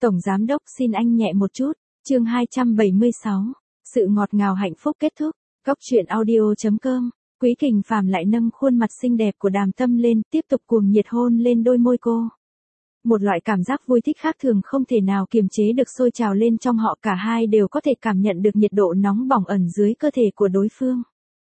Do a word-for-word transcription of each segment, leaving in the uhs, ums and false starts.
Tổng giám đốc xin anh nhẹ một chút. Chương hai trăm bảy mươi sáu. Sự ngọt ngào hạnh phúc kết thúc. Góc truyện audio chấm com. Quý Kình Phàm lại nâng khuôn mặt xinh đẹp của Đàm Tâm lên, tiếp tục cuồng nhiệt hôn lên đôi môi cô. Một loại cảm giác vui thích khác thường không thể nào kiềm chế được sôi trào lên trong họ, cả hai đều có thể cảm nhận được nhiệt độ nóng bỏng ẩn dưới cơ thể của đối phương.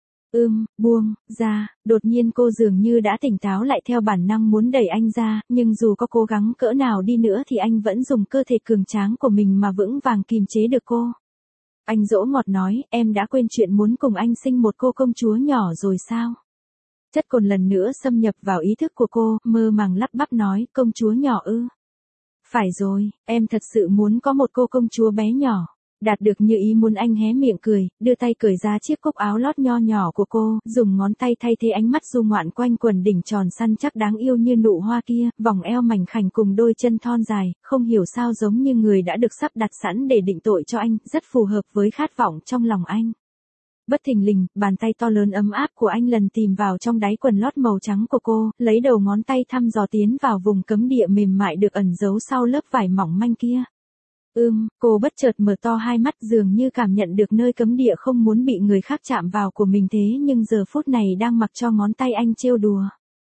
Ưm, buông ra, đột nhiên cô dường như đã tỉnh táo lại, theo bản năng muốn đẩy anh ra, nhưng dù có cố gắng cỡ nào đi nữa thì anh vẫn dùng cơ thể cường tráng của mình mà vững vàng kìm chế được cô. Anh dỗ ngọt nói, em đã quên chuyện muốn cùng anh sinh một cô công chúa nhỏ rồi sao? Chất cồn lần nữa xâm nhập vào ý thức của cô, mơ màng lắp bắp nói, công chúa nhỏ ư? Phải rồi, em thật sự muốn có một cô công chúa bé nhỏ. Đạt được như ý muốn, anh hé miệng cười, đưa tay cởi ra chiếc cúc áo lót nho nhỏ của cô, dùng ngón tay thay thế ánh mắt du ngoạn quanh quần đỉnh tròn săn chắc đáng yêu như nụ hoa kia, vòng eo mảnh khảnh cùng đôi chân thon dài, không hiểu sao giống như người đã được sắp đặt sẵn để định tội cho anh, rất phù hợp với khát vọng trong lòng anh. Bất thình lình, bàn tay to lớn ấm áp của anh lần tìm vào trong đáy quần lót màu trắng của cô, lấy đầu ngón tay thăm dò tiến vào vùng cấm địa mềm mại được ẩn giấu sau lớp vải mỏng manh kia. Ưm, cô bất chợt mở to hai mắt, dường như cảm nhận được nơi cấm địa không muốn bị người khác chạm vào của mình, thế nhưng giờ phút này đang mặc cho ngón tay anh trêu đùa.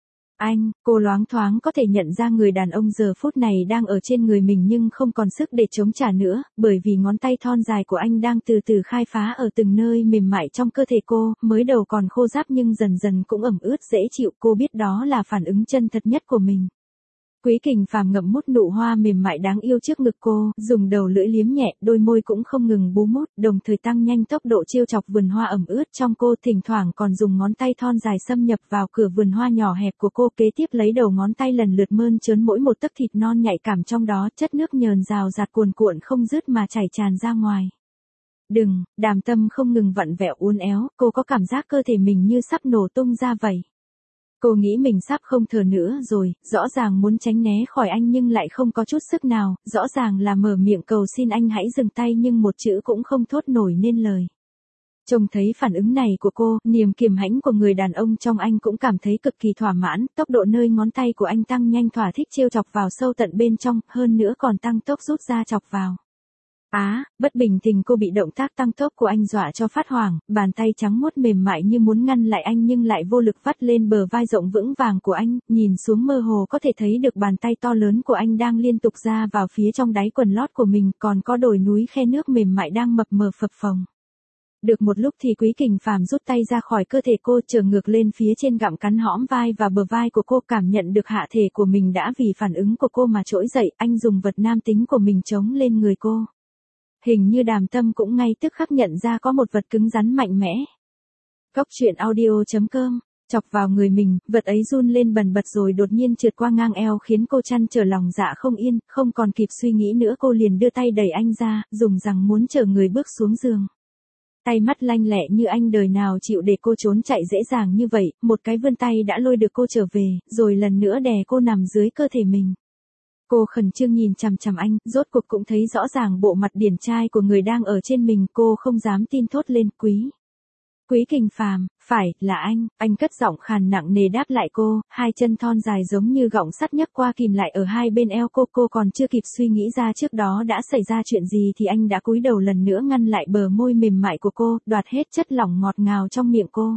Anh, cô loáng thoáng có thể nhận ra người đàn ông giờ phút này đang ở trên người mình nhưng không còn sức để chống trả nữa, bởi vì ngón tay thon dài của anh đang từ từ khai phá ở từng nơi mềm mại trong cơ thể cô, mới đầu còn khô ráp nhưng dần dần cũng ẩm ướt dễ chịu, cô biết đó là phản ứng chân thật nhất của mình. Quý Kình Phàm ngậm mút nụ hoa mềm mại đáng yêu trước ngực cô, dùng đầu lưỡi liếm nhẹ, đôi môi cũng không ngừng bú mút, đồng thời tăng nhanh tốc độ trêu chọc vườn hoa ẩm ướt trong cô, thỉnh thoảng còn dùng ngón tay thon dài xâm nhập vào cửa vườn hoa nhỏ hẹp của cô, kế tiếp lấy đầu ngón tay lần lượt mơn trớn mỗi một tấc thịt non nhạy cảm trong đó, chất nước nhờn rào rạt cuồn cuộn không dứt mà chảy tràn ra ngoài. Đừng, Đàm Tâm không ngừng vặn vẹo uốn éo, cô có cảm giác cơ thể mình như sắp nổ tung ra vậy. Cô nghĩ mình sắp không thở nữa rồi, rõ ràng muốn tránh né khỏi anh nhưng lại không có chút sức nào, rõ ràng là mở miệng cầu xin anh hãy dừng tay nhưng một chữ cũng không thốt nổi nên lời. Trông thấy phản ứng này của cô, niềm kiềm hãnh của người đàn ông trong anh cũng cảm thấy cực kỳ thỏa mãn, tốc độ nơi ngón tay của anh tăng nhanh thỏa thích trêu chọc vào sâu tận bên trong, hơn nữa còn tăng tốc rút ra chọc vào. Á, à, bất bình tình cô bị động tác tăng tốc của anh dọa cho phát hoảng, bàn tay trắng muốt mềm mại như muốn ngăn lại anh nhưng lại vô lực vắt lên bờ vai rộng vững vàng của anh, nhìn xuống mơ hồ có thể thấy được bàn tay to lớn của anh đang liên tục ra vào phía trong đáy quần lót của mình, còn có đồi núi khe nước mềm mại đang mập mờ phập phồng. Được một lúc thì Quý Kình Phàm rút tay ra khỏi cơ thể cô, trở ngược lên phía trên gặm cắn hõm vai và bờ vai của cô, cảm nhận được hạ thể của mình đã vì phản ứng của cô mà trỗi dậy, anh dùng vật nam tính của mình chống lên người cô. Hình như Đàm Tâm cũng ngay tức khắc nhận ra có một vật cứng rắn mạnh mẽ. Góc truyện audio chấm com. Chọc vào người mình, vật ấy run lên bần bật rồi đột nhiên trượt qua ngang eo khiến cô trăn trở lòng dạ không yên, không còn kịp suy nghĩ nữa cô liền đưa tay đẩy anh ra, dùng rằng muốn chở người bước xuống giường. Tay mắt lanh lẹ như anh đời nào chịu để cô trốn chạy dễ dàng như vậy, một cái vươn tay đã lôi được cô trở về, rồi lần nữa đè cô nằm dưới cơ thể mình. Cô khẩn trương nhìn chằm chằm anh, rốt cuộc cũng thấy rõ ràng bộ mặt điển trai của người đang ở trên mình, cô không dám tin thốt lên, quý. Quý Kình Phàm, phải, là anh, anh cất giọng khàn nặng nề đáp lại cô, hai chân thon dài giống như gọng sắt nhấc qua kìm lại ở hai bên eo cô, cô còn chưa kịp suy nghĩ ra trước đó đã xảy ra chuyện gì thì anh đã cúi đầu lần nữa ngăn lại bờ môi mềm mại của cô, đoạt hết chất lỏng ngọt ngào trong miệng cô.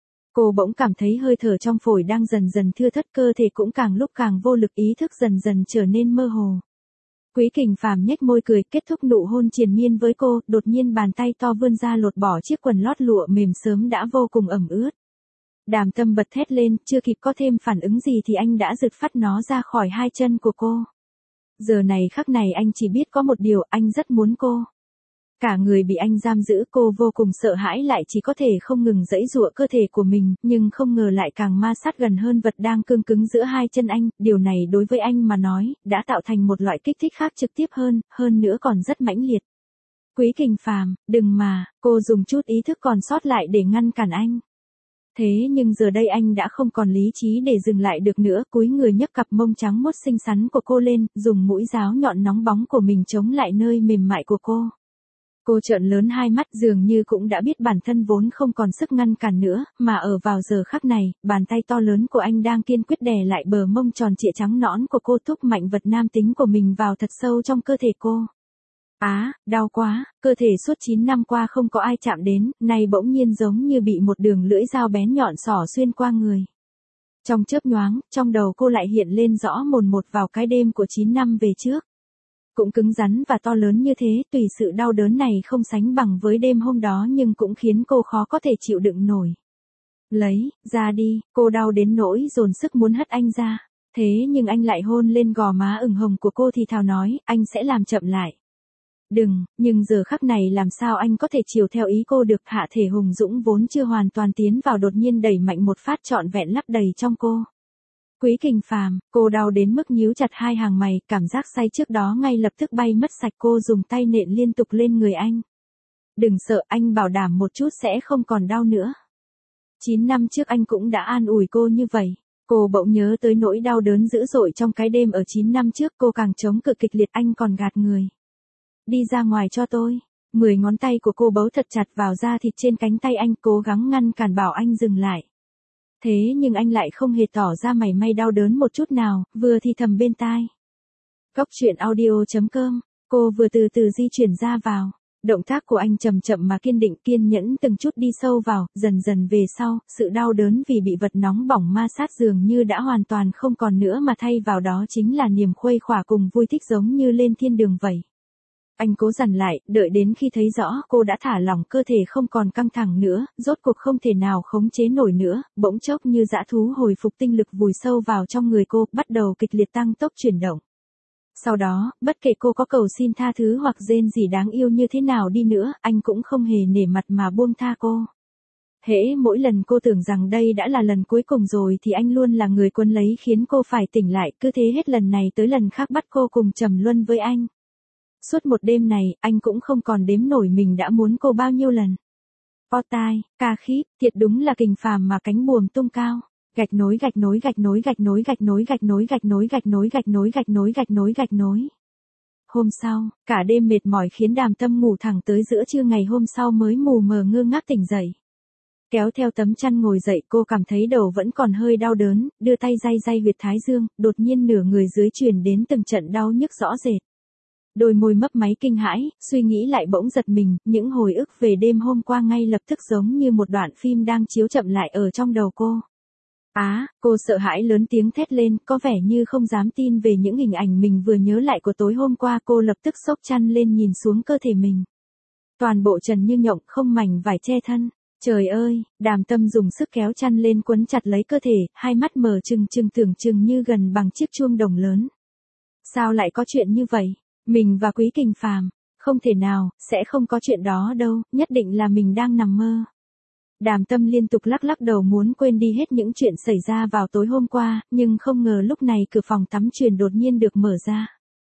Cô bỗng cảm thấy hơi thở trong phổi đang dần dần thưa thớt, cơ thể cũng càng lúc càng vô lực, ý thức dần dần trở nên mơ hồ. Quý Kình Phàm nhếch môi cười, kết thúc nụ hôn triền miên với cô, đột nhiên bàn tay to vươn ra lột bỏ chiếc quần lót lụa mềm sớm đã vô cùng ẩm ướt. Đàm Tâm bật thét lên, chưa kịp có thêm phản ứng gì thì anh đã giật phắt nó ra khỏi hai chân của cô. Giờ này khắc này anh chỉ biết có một điều, anh rất muốn cô. Cả người bị anh giam giữ, cô vô cùng sợ hãi, lại chỉ có thể không ngừng giãy giụa cơ thể của mình, nhưng không ngờ lại càng ma sát gần hơn vật đang cương cứng giữa hai chân anh, điều này đối với anh mà nói, đã tạo thành một loại kích thích khác trực tiếp hơn, hơn nữa còn rất mãnh liệt. Quý Kình Phàm, đừng mà, cô dùng chút ý thức còn sót lại để ngăn cản anh. Thế nhưng giờ đây anh đã không còn lý trí để dừng lại được nữa, cúi người nhấc cặp mông trắng mốt xinh xắn của cô lên, dùng mũi giáo nhọn nóng bóng của mình chống lại nơi mềm mại của cô. Cô trợn lớn hai mắt dường như cũng đã biết bản thân vốn không còn sức ngăn cản nữa, mà ở vào giờ khắc này, bàn tay to lớn của anh đang kiên quyết đè lại bờ mông tròn trịa trắng nõn của cô, thúc mạnh vật nam tính của mình vào thật sâu trong cơ thể cô. Á, đau quá, cơ thể suốt chín năm qua không có ai chạm đến, nay bỗng nhiên giống như bị một đường lưỡi dao bén nhọn xỏ xuyên qua người. Trong chớp nhoáng, trong đầu cô lại hiện lên rõ mồn một vào cái đêm của chín năm về trước. Cũng cứng rắn và to lớn như thế, tùy sự đau đớn này không sánh bằng với đêm hôm đó nhưng cũng khiến cô khó có thể chịu đựng nổi. Lấy, ra đi, cô đau đến nỗi dồn sức muốn hất anh ra. Thế nhưng anh lại hôn lên gò má ửng hồng của cô thì thào nói, anh sẽ làm chậm lại. Đừng, nhưng giờ khắc này làm sao anh có thể chiều theo ý cô được. Hạ thể hùng dũng vốn chưa hoàn toàn tiến vào đột nhiên đẩy mạnh một phát trọn vẹn lấp đầy trong cô. Quý Kình Phàm, cô đau đến mức nhíu chặt hai hàng mày, cảm giác say trước đó ngay lập tức bay mất sạch. Cô dùng tay nện liên tục lên người anh. Đừng sợ, anh bảo đảm một chút sẽ không còn đau nữa. chín năm trước anh cũng đã an ủi cô như vậy. Cô bỗng nhớ tới nỗi đau đớn dữ dội trong cái đêm ở chín năm trước, cô càng chống cự kịch liệt, anh còn gạt người. Đi ra ngoài cho tôi. Mười ngón tay của cô bấu thật chặt vào da thịt trên cánh tay anh, cố gắng ngăn cản bảo anh dừng lại. Thế nhưng anh lại không hề tỏ ra mảy may đau đớn một chút nào, vừa thì thầm bên tai. Cóc truyện audio chấm com, cô vừa từ từ di chuyển ra vào. Động tác của anh chậm chậm mà kiên định, kiên nhẫn từng chút đi sâu vào, dần dần về sau, sự đau đớn vì bị vật nóng bỏng ma sát dường như đã hoàn toàn không còn nữa, mà thay vào đó chính là niềm khuây khỏa cùng vui thích giống như lên thiên đường vậy. Anh cố dằn lại, đợi đến khi thấy rõ cô đã thả lỏng cơ thể không còn căng thẳng nữa, rốt cuộc không thể nào khống chế nổi nữa, bỗng chốc như dã thú hồi phục tinh lực vùi sâu vào trong người cô, bắt đầu kịch liệt tăng tốc chuyển động. Sau đó, bất kể cô có cầu xin tha thứ hoặc rên gì đáng yêu như thế nào đi nữa, anh cũng không hề nể mặt mà buông tha cô. Hễ mỗi lần cô tưởng rằng đây đã là lần cuối cùng rồi thì anh luôn là người quấn lấy khiến cô phải tỉnh lại, cứ thế hết lần này tới lần khác bắt cô cùng trầm luân với anh. Suốt một đêm này, anh cũng không còn đếm nổi mình đã muốn cô bao nhiêu lần. O tai, ca khít, thiệt đúng là Kình Phàm mà cánh buồm tung cao. Gạch nối gạch nối gạch nối gạch nối gạch nối gạch nối gạch nối gạch nối gạch nối gạch nối gạch nối gạch nối. Hôm sau, cả đêm mệt mỏi khiến Đàm Tâm ngủ thẳng tới giữa trưa ngày hôm sau mới mù mờ ngơ ngác tỉnh dậy. Kéo theo tấm chăn ngồi dậy, cô cảm thấy đầu vẫn còn hơi đau đớn, đưa tay day day huyệt thái dương, đột nhiên nửa người dưới truyền đến từng trận đau nhức rõ rệt. Đôi môi mấp máy kinh hãi, suy nghĩ lại bỗng giật mình, những hồi ức về đêm hôm qua ngay lập tức giống như một đoạn phim đang chiếu chậm lại ở trong đầu cô. Á, cô sợ hãi lớn tiếng thét lên, có vẻ như không dám tin về những hình ảnh mình vừa nhớ lại của tối hôm qua. Cô lập tức xốc chăn lên nhìn xuống cơ thể mình. Toàn bộ trần như nhộng, không mảnh vải che thân. Trời ơi, Đàm Tâm dùng sức kéo chăn lên quấn chặt lấy cơ thể, hai mắt mở trừng trừng tưởng chừng như gần bằng chiếc chuông đồng lớn. Sao lại có chuyện như vậy? Mình và Quý Kình Phàm, không thể nào, sẽ không có chuyện đó đâu, nhất định là mình đang nằm mơ. Đàm Tâm liên tục lắc lắc đầu muốn quên đi hết những chuyện xảy ra vào tối hôm qua, nhưng không ngờ lúc này cửa phòng tắm truyền đột nhiên được mở ra.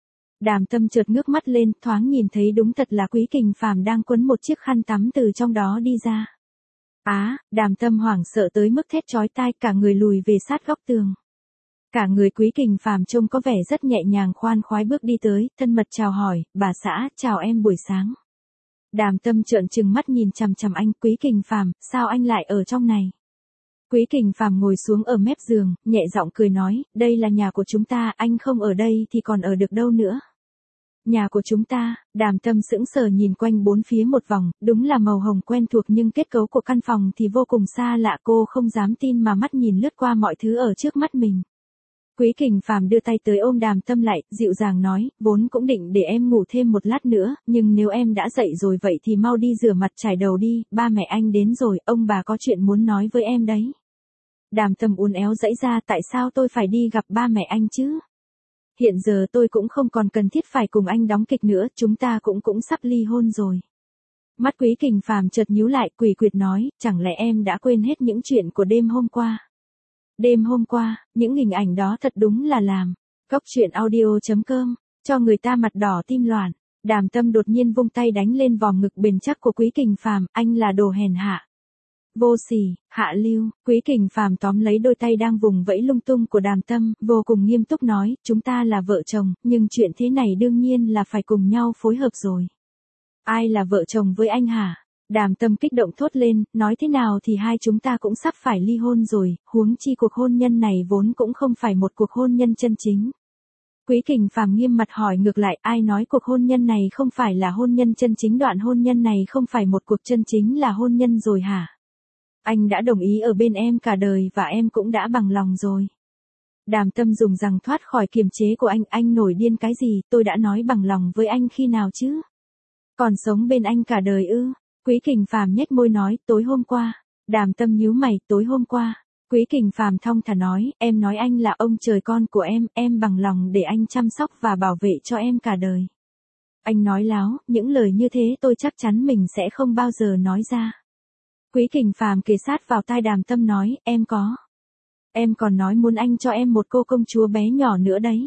Đàm Tâm chợt ngước mắt lên, thoáng nhìn thấy đúng thật là Quý Kình Phàm đang quấn một chiếc khăn tắm từ trong đó đi ra. Á, Đàm Tâm hoảng sợ tới mức thét chói tai, cả người lùi về sát góc tường. Cả người Quý Kình Phàm trông có vẻ rất nhẹ nhàng khoan khoái bước đi tới, thân mật chào hỏi, bà xã, chào em buổi sáng. Đàm Tâm trợn trừng mắt nhìn chằm chằm anh, Quý Kình Phàm, sao anh lại ở trong này? Quý Kình Phàm ngồi xuống ở mép giường, nhẹ giọng cười nói, đây là nhà của chúng ta, anh không ở đây thì còn ở được đâu nữa. Nhà của chúng ta, Đàm Tâm sững sờ nhìn quanh bốn phía một vòng, đúng là màu hồng quen thuộc nhưng kết cấu của căn phòng thì vô cùng xa lạ, cô không dám tin mà mắt nhìn lướt qua mọi thứ ở trước mắt mình. Quý Kình Phàm đưa tay tới ôm Đàm Tâm lại, dịu dàng nói, vốn cũng định để em ngủ thêm một lát nữa, nhưng nếu em đã dậy rồi vậy thì mau đi rửa mặt chải đầu đi, ba mẹ anh đến rồi, ông bà có chuyện muốn nói với em đấy. Đàm Tâm uốn éo giãy ra, tại sao tôi phải đi gặp ba mẹ anh chứ? Hiện giờ tôi cũng không còn cần thiết phải cùng anh đóng kịch nữa, chúng ta cũng cũng sắp ly hôn rồi. Mắt Quý Kình Phàm chợt nhíu lại, quỷ quyệt nói, chẳng lẽ em đã quên hết những chuyện của đêm hôm qua? Đêm hôm qua, những hình ảnh đó thật đúng là làm. Cóc truyện audio chấm com, cho người ta mặt đỏ tim loạn. Đàm Tâm đột nhiên vung tay đánh lên vòng ngực bền chắc của Quý Kình Phàm, anh là đồ hèn hạ. Vô sỉ, hạ lưu. Quý Kình Phàm tóm lấy đôi tay đang vùng vẫy lung tung của Đàm Tâm, vô cùng nghiêm túc nói, chúng ta là vợ chồng, nhưng chuyện thế này đương nhiên là phải cùng nhau phối hợp rồi. Ai là vợ chồng với anh hả? Đàm Tâm kích động thốt lên, nói thế nào thì hai chúng ta cũng sắp phải ly hôn rồi, huống chi cuộc hôn nhân này vốn cũng không phải một cuộc hôn nhân chân chính. Quý Kình Phàm nghiêm mặt hỏi ngược lại, ai nói cuộc hôn nhân này không phải là hôn nhân chân chính, đoạn hôn nhân này không phải một cuộc chân chính là hôn nhân rồi hả? Anh đã đồng ý ở bên em cả đời và em cũng đã bằng lòng rồi. Đàm Tâm dùng rằng thoát khỏi kiềm chế của anh, anh nổi điên cái gì, tôi đã nói bằng lòng với anh khi nào chứ? Còn sống bên anh cả đời ư? Quý Kình Phàm nhếch môi nói, tối hôm qua. Đàm Tâm nhíu mày, tối hôm qua. Quý Kình Phàm thong thả nói, em nói anh là ông trời con của em, em bằng lòng để anh chăm sóc và bảo vệ cho em cả đời. Anh nói láo, những lời như thế tôi chắc chắn mình sẽ không bao giờ nói ra. Quý Kình Phàm kề sát vào tai Đàm Tâm nói, em có. Em còn nói muốn anh cho em một cô công chúa bé nhỏ nữa đấy.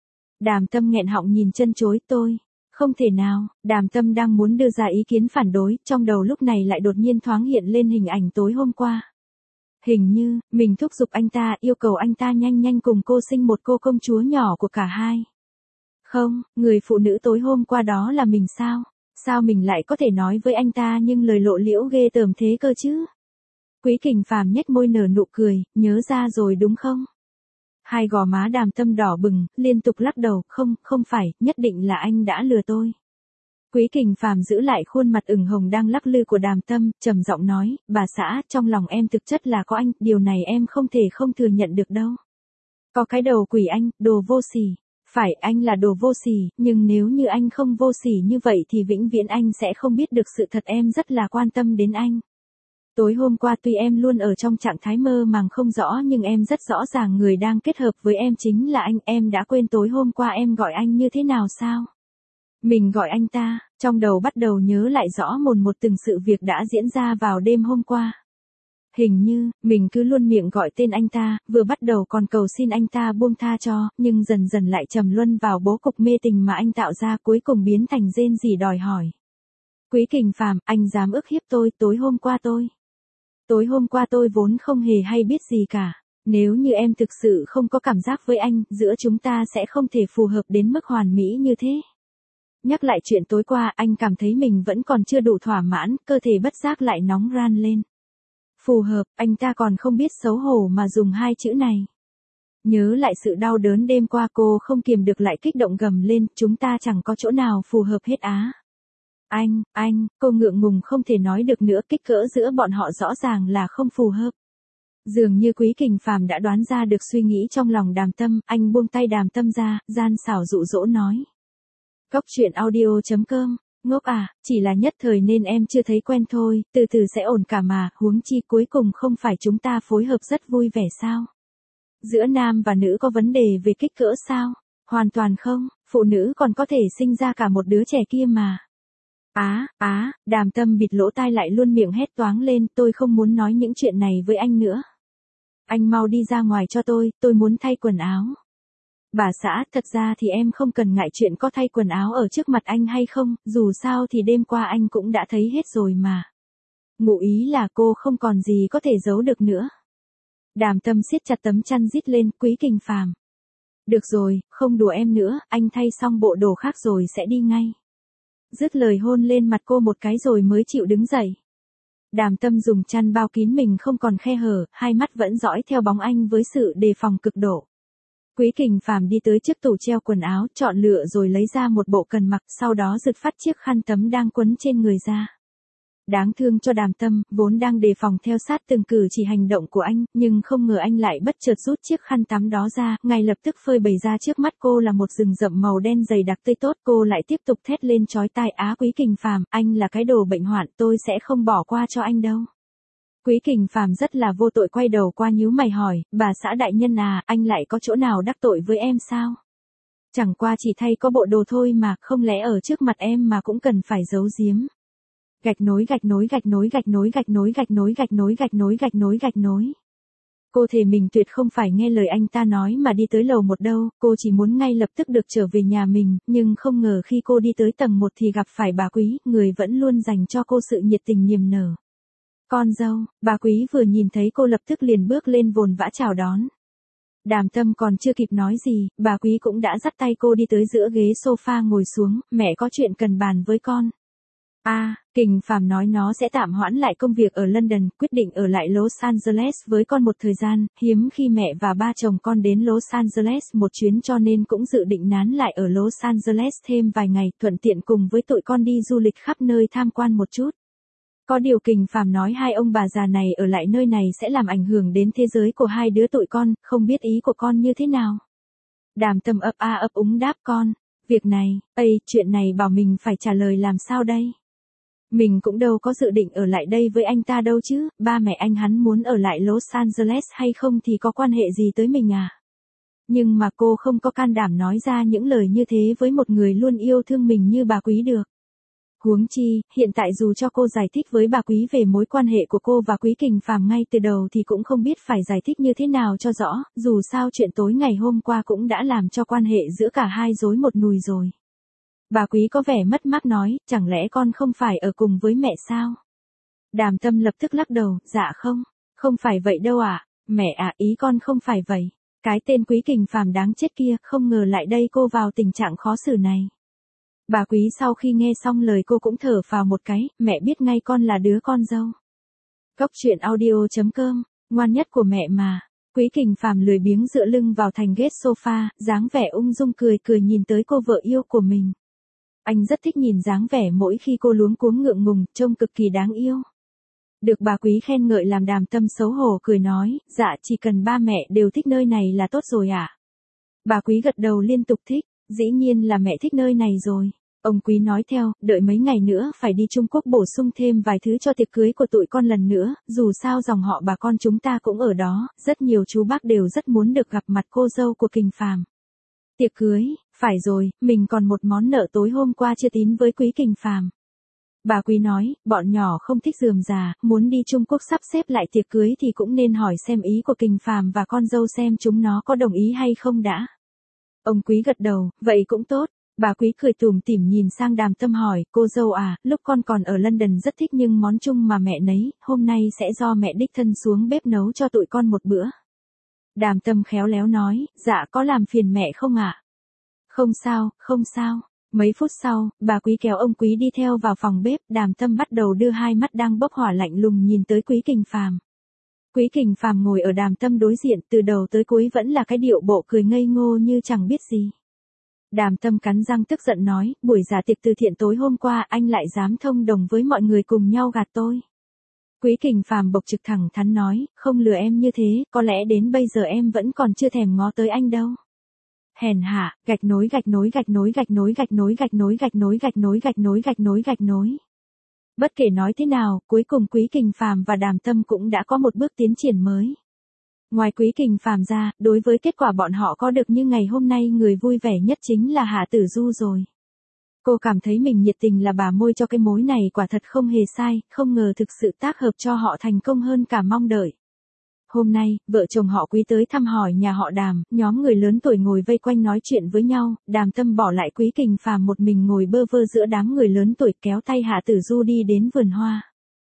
Đàm Tâm nghẹn họng nhìn chân chối, tôi. Không thể nào, Đàm Tâm đang muốn đưa ra ý kiến phản đối, trong đầu lúc này lại đột nhiên thoáng hiện lên hình ảnh tối hôm qua. Hình như, mình thúc giục anh ta, yêu cầu anh ta nhanh nhanh cùng cô sinh một cô công chúa nhỏ của cả hai. Không, người phụ nữ tối hôm qua đó là mình sao? Sao mình lại có thể nói với anh ta nhưng lời lộ liễu ghê tởm thế cơ chứ? Quý Kình Phàm nhếch môi nở nụ cười, nhớ ra rồi đúng không? Hai gò má Đàm Tâm đỏ bừng, liên tục lắc đầu, không, không phải, nhất định là anh đã lừa tôi. Quý Kình Phàm giữ lại khuôn mặt ửng hồng đang lắc lư của Đàm Tâm, trầm giọng nói, bà xã, trong lòng em thực chất là có anh, điều này em không thể không thừa nhận được đâu. Có cái đầu quỷ anh, đồ vô sỉ. Phải, anh là đồ vô sỉ, nhưng nếu như anh không vô sỉ như vậy thì vĩnh viễn anh sẽ không biết được sự thật, em rất là quan tâm đến anh. Tối hôm qua tuy em luôn ở trong trạng thái mơ màng không rõ nhưng em rất rõ ràng người đang kết hợp với em chính là anh, em đã quên tối hôm qua em gọi anh như thế nào sao? Mình gọi anh ta, trong đầu bắt đầu nhớ lại rõ mồn một từng sự việc đã diễn ra vào đêm hôm qua. Hình như, mình cứ luôn miệng gọi tên anh ta, vừa bắt đầu còn cầu xin anh ta buông tha cho, nhưng dần dần lại trầm luân vào bố cục mê tình mà anh tạo ra, cuối cùng biến thành rên rỉ đòi hỏi. Quý Kình Phàm, anh dám ức hiếp tôi, tối hôm qua tôi. Tối hôm qua tôi vốn không hề hay biết gì cả. Nếu như em thực sự không có cảm giác với anh, giữa chúng ta sẽ không thể phù hợp đến mức hoàn mỹ như thế. Nhắc lại chuyện tối qua, anh cảm thấy mình vẫn còn chưa đủ thỏa mãn, cơ thể bất giác lại nóng ran lên. Phù hợp, anh ta còn không biết xấu hổ mà dùng hai chữ này. Nhớ lại sự đau đớn đêm qua, cô không kiềm được lại kích động gầm lên, chúng ta chẳng có chỗ nào phù hợp hết á. Anh, anh, cô ngượng ngùng không thể nói được nữa, kích cỡ giữa bọn họ rõ ràng là không phù hợp. Dường như Quý Kình Phàm đã đoán ra được suy nghĩ trong lòng Đàm Tâm, anh buông tay Đàm Tâm ra, gian xảo dụ dỗ nói. Góc truyện audio chấm com, ngốc à, chỉ là nhất thời nên em chưa thấy quen thôi, từ từ sẽ ổn cả mà, huống chi cuối cùng không phải chúng ta phối hợp rất vui vẻ sao? Giữa nam và nữ có vấn đề về kích cỡ sao? Hoàn toàn không, phụ nữ còn có thể sinh ra cả một đứa trẻ kia mà. Á, á, Đàm Tâm bịt lỗ tai lại luôn miệng hét toáng lên, tôi không muốn nói những chuyện này với anh nữa. Anh mau đi ra ngoài cho tôi, tôi muốn thay quần áo. Bà xã, thật ra thì em không cần ngại chuyện có thay quần áo ở trước mặt anh hay không, dù sao thì đêm qua anh cũng đã thấy hết rồi mà. Ngụ ý là cô không còn gì có thể giấu được nữa. Đàm Tâm siết chặt tấm chăn rít lên, Quý Kình Phàm. Được rồi, không đùa em nữa, anh thay xong bộ đồ khác rồi sẽ đi ngay. Dứt lời hôn lên mặt cô một cái rồi mới chịu đứng dậy. Đàm Tâm dùng chăn bao kín mình không còn khe hở, hai mắt vẫn dõi theo bóng anh với sự đề phòng cực độ. Quý Kình Phàm đi tới trước tủ treo quần áo, chọn lựa rồi lấy ra một bộ cần mặc, sau đó giật phát chiếc khăn tắm đang quấn trên người ra. Đáng thương cho Đàm Tâm, vốn đang đề phòng theo sát từng cử chỉ hành động của anh, nhưng không ngờ anh lại bất chợt rút chiếc khăn tắm đó ra, ngay lập tức phơi bày ra trước mắt cô là một rừng rậm màu đen dày đặc tươi tốt, cô lại tiếp tục thét lên chói tai, á Quý Kình Phàm, anh là cái đồ bệnh hoạn, tôi sẽ không bỏ qua cho anh đâu. Quý Kình Phàm rất là vô tội quay đầu qua nhíu mày hỏi, bà xã đại nhân à, anh lại có chỗ nào đắc tội với em sao? Chẳng qua chỉ thay có bộ đồ thôi mà, không lẽ ở trước mặt em mà cũng cần phải giấu giếm. Gạch nối gạch nối gạch nối gạch nối gạch nối gạch nối gạch nối gạch nối gạch nối gạch nối. Cô thề mình tuyệt không phải nghe lời anh ta nói mà đi tới lầu một đâu, cô chỉ muốn ngay lập tức được trở về nhà mình, nhưng không ngờ khi cô đi tới tầng một thì gặp phải bà Quý, người vẫn luôn dành cho cô sự nhiệt tình niềm nở. Con dâu, bà Quý vừa nhìn thấy cô lập tức liền bước lên vồn vã chào đón. Đàm Tâm còn chưa kịp nói gì, bà Quý cũng đã dắt tay cô đi tới giữa ghế sofa ngồi xuống, mẹ có chuyện cần bàn với con. À, Kình Phàm nói nó sẽ tạm hoãn lại công việc ở London, quyết định ở lại Los Angeles với con một thời gian, hiếm khi mẹ và ba chồng con đến Los Angeles một chuyến cho nên cũng dự định nán lại ở Los Angeles thêm vài ngày, thuận tiện cùng với tụi con đi du lịch khắp nơi tham quan một chút. Có điều Kình Phàm nói hai ông bà già này ở lại nơi này sẽ làm ảnh hưởng đến thế giới của hai đứa tụi con, không biết ý của con như thế nào. Đàm Tâm ấp a ấp úng đáp con, việc này, ây, chuyện này bảo mình phải trả lời làm sao đây? Mình cũng đâu có dự định ở lại đây với anh ta đâu chứ, ba mẹ anh hắn muốn ở lại Los Angeles hay không thì có quan hệ gì tới mình à? Nhưng mà cô không có can đảm nói ra những lời như thế với một người luôn yêu thương mình như bà Quý được. Huống chi, hiện tại dù cho cô giải thích với bà Quý về mối quan hệ của cô và Quý Kình Phàm ngay từ đầu thì cũng không biết phải giải thích như thế nào cho rõ, dù sao chuyện tối ngày hôm qua cũng đã làm cho quan hệ giữa cả hai rối một nùi rồi. Bà Quý có vẻ mất mát nói, chẳng lẽ con không phải ở cùng với mẹ sao? Đàm Tâm lập tức lắc đầu, dạ không, không phải vậy đâu ạ, à? Mẹ à, ý con không phải vậy. Cái tên Quý Kình Phàm đáng chết kia, không ngờ lại đây cô vào tình trạng khó xử này. Bà Quý sau khi nghe xong lời cô cũng thở phào một cái, mẹ biết ngay con là đứa con dâu. Cốc truyện audio chấm com, ngoan nhất của mẹ mà. Quý Kình Phàm lười biếng dựa lưng vào thành ghế sofa, dáng vẻ ung dung cười cười nhìn tới cô vợ yêu của mình. Anh rất thích nhìn dáng vẻ mỗi khi cô luống cuống ngượng ngùng, trông cực kỳ đáng yêu. Được bà Quý khen ngợi làm Đàm Tâm xấu hổ cười nói, dạ chỉ cần ba mẹ đều thích nơi này là tốt rồi ạ. À? Bà Quý gật đầu liên tục thích, dĩ nhiên là mẹ thích nơi này rồi. Ông Quý nói theo, đợi mấy ngày nữa phải đi Trung Quốc bổ sung thêm vài thứ cho tiệc cưới của tụi con lần nữa, dù sao dòng họ bà con chúng ta cũng ở đó, rất nhiều chú bác đều rất muốn được gặp mặt cô dâu của Kình Phàm. Tiệc cưới, phải rồi, mình còn một món nợ tối hôm qua chưa tín với Quý Kình Phàm. Bà Quý nói, bọn nhỏ không thích rườm rà, muốn đi Trung Quốc sắp xếp lại tiệc cưới thì cũng nên hỏi xem ý của Kình Phàm và con dâu xem chúng nó có đồng ý hay không đã. Ông Quý gật đầu, vậy cũng tốt. Bà Quý cười tủm tỉm nhìn sang Đàm Tâm hỏi, cô dâu à, lúc con còn ở London rất thích nhưng món chung mà mẹ nấy, hôm nay sẽ do mẹ đích thân xuống bếp nấu cho tụi con một bữa. Đàm Tâm khéo léo nói, dạ có làm phiền mẹ không ạ? À? Không sao, không sao. Mấy phút sau, bà Quý kéo ông Quý đi theo vào phòng bếp, Đàm Tâm bắt đầu đưa hai mắt đang bốc hỏa lạnh lùng nhìn tới Quý Kình Phàm. Quý Kình Phàm ngồi ở Đàm Tâm đối diện, từ đầu tới cuối vẫn là cái điệu bộ cười ngây ngô như chẳng biết gì. Đàm Tâm cắn răng tức giận nói, buổi giả tiệc từ thiện tối hôm qua anh lại dám thông đồng với mọi người cùng nhau gạt tôi. Quý Kình Phàm bộc trực thẳng thắn nói, không lừa em như thế, có lẽ đến bây giờ em vẫn còn chưa thèm ngó tới anh đâu. Hèn hạ, gạch nối gạch nối gạch nối gạch nối gạch nối gạch nối gạch nối gạch nối gạch nối gạch nối gạch nối. Bất kể nói thế nào, cuối cùng Quý Kình Phàm và Đàm Tâm cũng đã có một bước tiến triển mới. Ngoài Quý Kình Phàm ra, đối với kết quả bọn họ có được như ngày hôm nay người vui vẻ nhất chính là Hạ Tử Du rồi. Cô cảm thấy mình nhiệt tình là bà môi cho cái mối này quả thật không hề sai, không ngờ thực sự tác hợp cho họ thành công hơn cả mong đợi. Hôm nay, vợ chồng họ Quý tới thăm hỏi nhà họ Đàm, nhóm người lớn tuổi ngồi vây quanh nói chuyện với nhau, Đàm Tâm bỏ lại Quý Kình Phàm một mình ngồi bơ vơ giữa đám người lớn tuổi kéo tay Hạ Tử Du đi đến vườn hoa.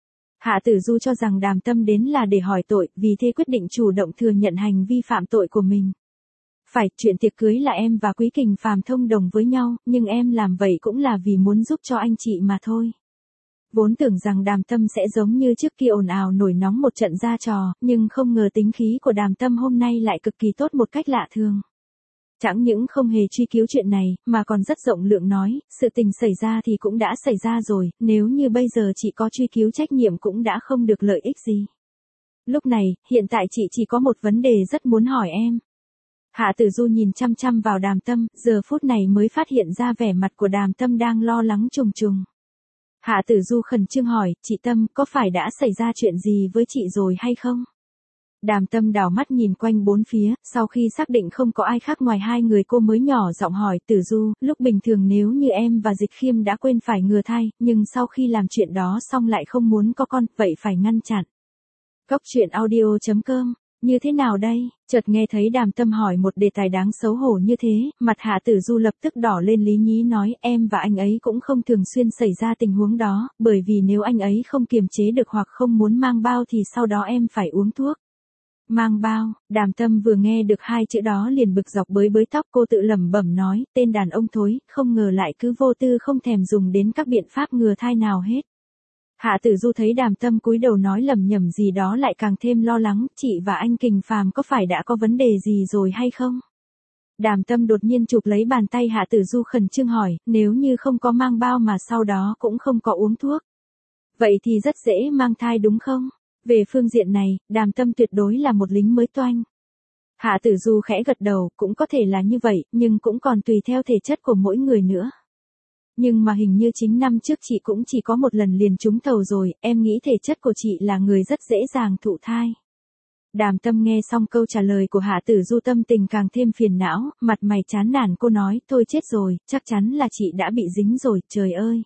Hạ Tử Du cho rằng Đàm Tâm đến là để hỏi tội, vì thế quyết định chủ động thừa nhận hành vi phạm tội của mình. Phải, chuyện tiệc cưới là em và Quý Kình Phàm thông đồng với nhau, nhưng em làm vậy cũng là vì muốn giúp cho anh chị mà thôi. Vốn tưởng rằng Đàm Tâm sẽ giống như trước kia ồn ào nổi nóng một trận ra trò, nhưng không ngờ tính khí của Đàm Tâm hôm nay lại cực kỳ tốt một cách lạ thường. Chẳng những không hề truy cứu chuyện này, mà còn rất rộng lượng nói, sự tình xảy ra thì cũng đã xảy ra rồi, nếu như bây giờ chị có truy cứu trách nhiệm cũng đã không được lợi ích gì. Lúc này, hiện tại chị chỉ có một vấn đề rất muốn hỏi em. Hạ Tử Du nhìn chăm chăm vào Đàm Tâm, giờ phút này mới phát hiện ra vẻ mặt của Đàm Tâm đang lo lắng trùng trùng. Hạ Tử Du khẩn trương hỏi, chị Tâm, có phải đã xảy ra chuyện gì với chị rồi hay không? Đàm Tâm đảo mắt nhìn quanh bốn phía, sau khi xác định không có ai khác ngoài hai người cô mới nhỏ giọng hỏi, Tử Du, lúc bình thường nếu như em và Dịch Khiêm đã quên phải ngừa thai, nhưng sau khi làm chuyện đó xong lại không muốn có con, vậy phải ngăn chặn. Cốc truyện audio chấm com, như thế nào đây? Chợt nghe thấy Đàm Tâm hỏi một đề tài đáng xấu hổ như thế, mặt Hạ Tử Du lập tức đỏ lên lý nhí nói, em và anh ấy cũng không thường xuyên xảy ra tình huống đó, bởi vì nếu anh ấy không kiềm chế được hoặc không muốn mang bao thì sau đó em phải uống thuốc. Mang bao, Đàm Tâm vừa nghe được hai chữ đó liền bực dọc bới bới tóc, cô tự lẩm bẩm nói, tên đàn ông thối, không ngờ lại cứ vô tư không thèm dùng đến các biện pháp ngừa thai nào hết. Hạ Tử Du thấy Đàm Tâm cúi đầu nói lẩm nhẩm gì đó lại càng thêm lo lắng, chị và anh Kình Phàm có phải đã có vấn đề gì rồi hay không? Đàm Tâm đột nhiên chụp lấy bàn tay Hạ Tử Du khẩn trương hỏi, nếu như không có mang bao mà sau đó cũng không có uống thuốc. Vậy thì rất dễ mang thai đúng không? Về phương diện này, Đàm Tâm tuyệt đối là một lính mới toanh. Hạ Tử Du khẽ gật đầu, cũng có thể là như vậy, nhưng cũng còn tùy theo thể chất của mỗi người nữa. Nhưng mà hình như chính năm trước chị cũng chỉ có một lần liền trúng thầu rồi, em nghĩ thể chất của chị là người rất dễ dàng thụ thai. Đàm Tâm nghe xong câu trả lời của Hạ Tử Du tâm tình càng thêm phiền não, mặt mày chán nản, cô nói, thôi chết rồi, chắc chắn là chị đã bị dính rồi, trời ơi.